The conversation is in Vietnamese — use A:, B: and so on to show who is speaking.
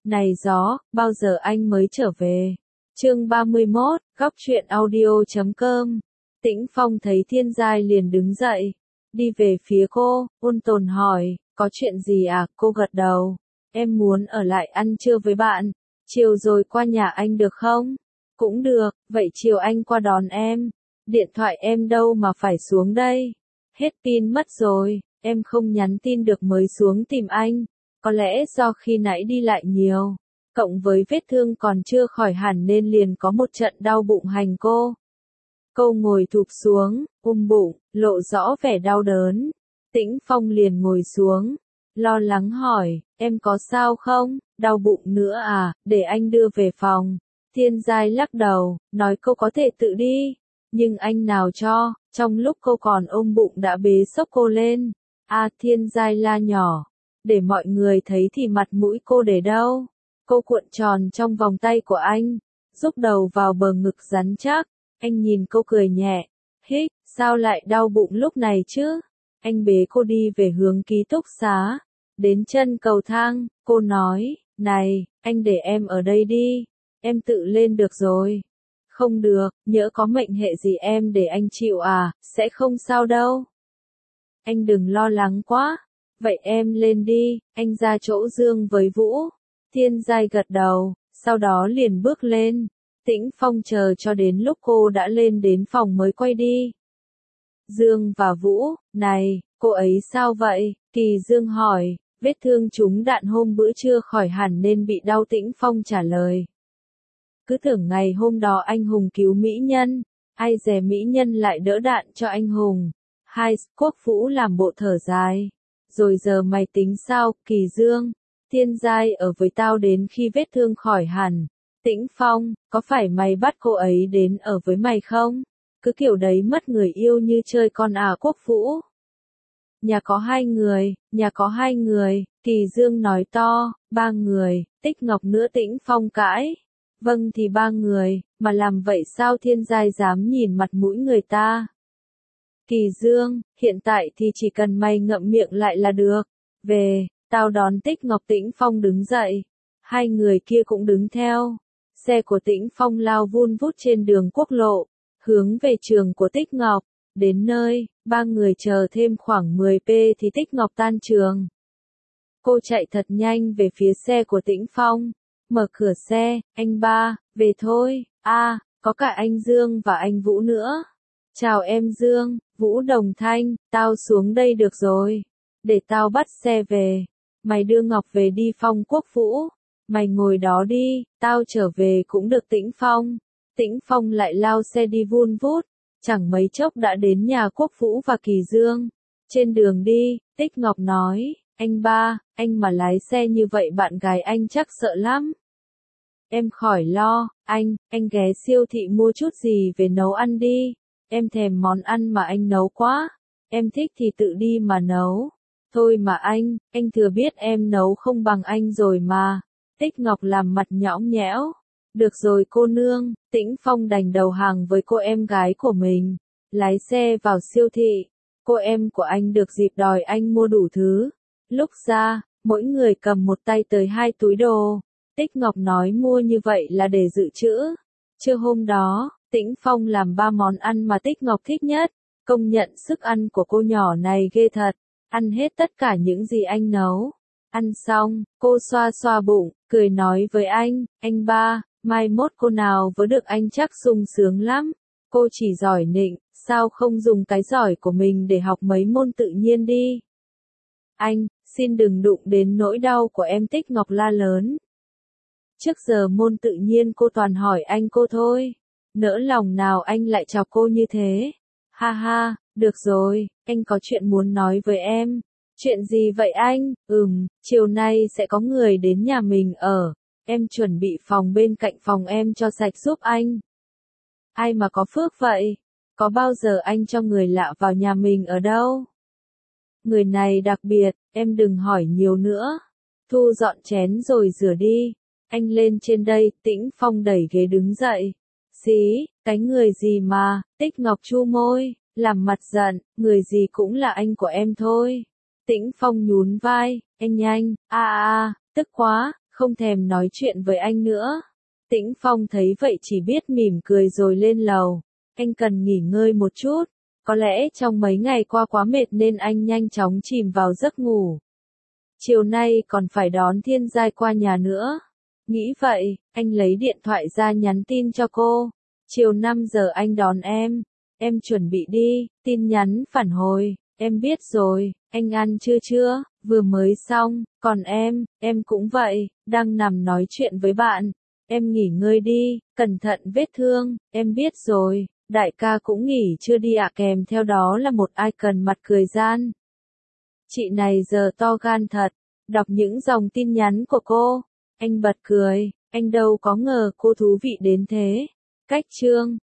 A: Này gió, bao giờ anh mới trở về? Chương 31, góc truyện audio.com. Tĩnh Phong thấy Thiên Giai liền đứng dậy, đi về phía cô, ôn tồn hỏi, có chuyện gì à? Cô gật đầu, em muốn ở lại ăn trưa với bạn, chiều rồi qua nhà anh được không? Cũng được, vậy chiều anh qua đón em. Điện thoại em đâu mà phải xuống đây? Hết pin mất rồi, em không nhắn tin được mới xuống tìm anh. Có lẽ do khi nãy đi lại nhiều, cộng với vết thương còn chưa khỏi hẳn nên liền có một trận đau bụng hành cô. Cô ngồi thụp xuống, bụng, lộ rõ vẻ đau đớn. Tĩnh Phong liền ngồi xuống, lo lắng hỏi, em có sao không? Đau bụng nữa à, để anh đưa về phòng. Thiên Giai lắc đầu, nói cô có thể tự đi, nhưng anh nào cho, trong lúc cô còn ôm bụng đã bế xốc cô lên. Thiên Giai la nhỏ, để mọi người thấy thì mặt mũi cô để đâu. Cô cuộn tròn trong vòng tay của anh, rúc đầu vào bờ ngực rắn chắc. Anh nhìn cô cười nhẹ, hích, sao lại đau bụng lúc này chứ? Anh bế cô đi về hướng ký túc xá. Đến chân cầu thang, cô nói, này, anh để em ở đây đi, em tự lên được rồi. Không được, nhỡ có mệnh hệ gì em để anh chịu à, sẽ không sao đâu. Anh đừng lo lắng quá, vậy em lên đi, anh ra chỗ Dương với Vũ. Thiên Giai gật đầu, sau đó liền bước lên. Tĩnh Phong chờ cho đến lúc cô đã lên đến phòng mới quay đi. Dương và Vũ, này, cô ấy sao vậy? Kỳ Dương hỏi, vết thương trúng đạn hôm bữa chưa khỏi hẳn nên bị đau. Tĩnh Phong trả lời. Cứ tưởng ngày hôm đó anh hùng cứu mỹ nhân, ai dè mỹ nhân lại đỡ đạn cho anh hùng. Quốc Vũ làm bộ thở dài. Rồi giờ mày tính sao, Kỳ Dương? Thiên Giai ở với tao đến khi vết thương khỏi hẳn. Tĩnh Phong, có phải mày bắt cô ấy đến ở với mày không? Cứ kiểu đấy mất người yêu như chơi con à? Quốc Vũ. Nhà có hai người, Kỳ Dương nói to, 3 người, Tích Ngọc nữa. Tĩnh Phong cãi. Vâng thì 3 người, mà làm vậy sao Thiên Giai dám nhìn mặt mũi người ta? Kỳ Dương, hiện tại thì chỉ cần mày ngậm miệng lại là được. Về, tao đón Tích Ngọc. Tĩnh Phong đứng dậy. Hai người kia cũng đứng theo. Xe của Tĩnh Phong lao vun vút trên đường quốc lộ, hướng về trường của Tích Ngọc. Đến nơi, 3 người chờ thêm khoảng 10 thì Tích Ngọc tan trường. Cô chạy thật nhanh về phía xe của Tĩnh Phong, mở cửa xe, anh ba, về thôi. Có cả anh Dương và anh Vũ nữa. Chào em Dương, Vũ đồng thanh, tao xuống đây được rồi. Để tao bắt xe về. Mày đưa Ngọc về đi. Phong. Quốc Vũ, mày ngồi đó đi, tao trở về cũng được. Tĩnh Phong. Tĩnh Phong lại lao xe đi vun vút, chẳng mấy chốc đã đến nhà Quốc Vũ và Kỳ Dương. Trên đường đi, Tích Ngọc nói, anh ba, anh mà lái xe như vậy bạn gái anh chắc sợ lắm. Em khỏi lo, anh ghé siêu thị mua chút gì về nấu ăn đi. Em thèm món ăn mà anh nấu quá. Em thích thì tự đi mà nấu. Thôi mà anh thừa biết em nấu không bằng anh rồi mà. Tích Ngọc làm mặt nhõng nhẽo. Được rồi cô nương. Tĩnh Phong đành đầu hàng với cô em gái của mình. Lái xe vào siêu thị. Cô em của anh được dịp đòi anh mua đủ thứ. Lúc ra, mỗi người cầm một tay tới 2 túi đồ. Tích Ngọc nói mua như vậy là để dự trữ. Trưa hôm đó, Tĩnh Phong làm 3 món ăn mà Tích Ngọc thích nhất. Công nhận sức ăn của cô nhỏ này ghê thật. Ăn hết tất cả những gì anh nấu. Ăn xong, cô xoa xoa bụng, cười nói với anh ba, mai mốt cô nào với được anh chắc sung sướng lắm. Cô chỉ giỏi nịnh, sao không dùng cái giỏi của mình để học mấy môn tự nhiên đi. Anh, xin đừng đụng đến nỗi đau của em. Tích Ngọc la lớn. Trước giờ môn tự nhiên cô toàn hỏi anh cô thôi. Nỡ lòng nào anh lại chọc cô như thế. Ha ha, được rồi, anh có chuyện muốn nói với em. Chuyện gì vậy anh? Chiều nay sẽ có người đến nhà mình ở. Em chuẩn bị phòng bên cạnh phòng em cho sạch giúp anh. Ai mà có phước vậy? Có bao giờ anh cho người lạ vào nhà mình ở đâu? Người này đặc biệt, em đừng hỏi nhiều nữa. Thu dọn chén rồi rửa đi. Anh lên trên đây. Tĩnh Phong đẩy ghế đứng dậy. Xí, cái người gì mà? Tích Ngọc chu môi, làm mặt giận, người gì cũng là anh của em thôi. Tĩnh Phong nhún vai, anh nhanh, tức quá, không thèm nói chuyện với anh nữa. Tĩnh Phong thấy vậy chỉ biết mỉm cười rồi lên lầu. Anh cần nghỉ ngơi một chút. Có lẽ trong mấy ngày qua quá mệt nên anh nhanh chóng chìm vào giấc ngủ. Chiều nay còn phải đón Thiên Giai qua nhà nữa. Nghĩ vậy, anh lấy điện thoại ra nhắn tin cho cô. Chiều 5 giờ anh đón em chuẩn bị đi. Tin nhắn phản hồi, em biết rồi, anh ăn trưa chưa, vừa mới xong, còn em cũng vậy, đang nằm nói chuyện với bạn. Em nghỉ ngơi đi, cẩn thận vết thương, em biết rồi, đại ca cũng nghỉ chưa đi ạ. Kèm theo đó là một icon mặt cười gian. Chị này giờ to gan thật, đọc những dòng tin nhắn của cô, anh bật cười, anh đâu có ngờ cô thú vị đến thế. Cách chương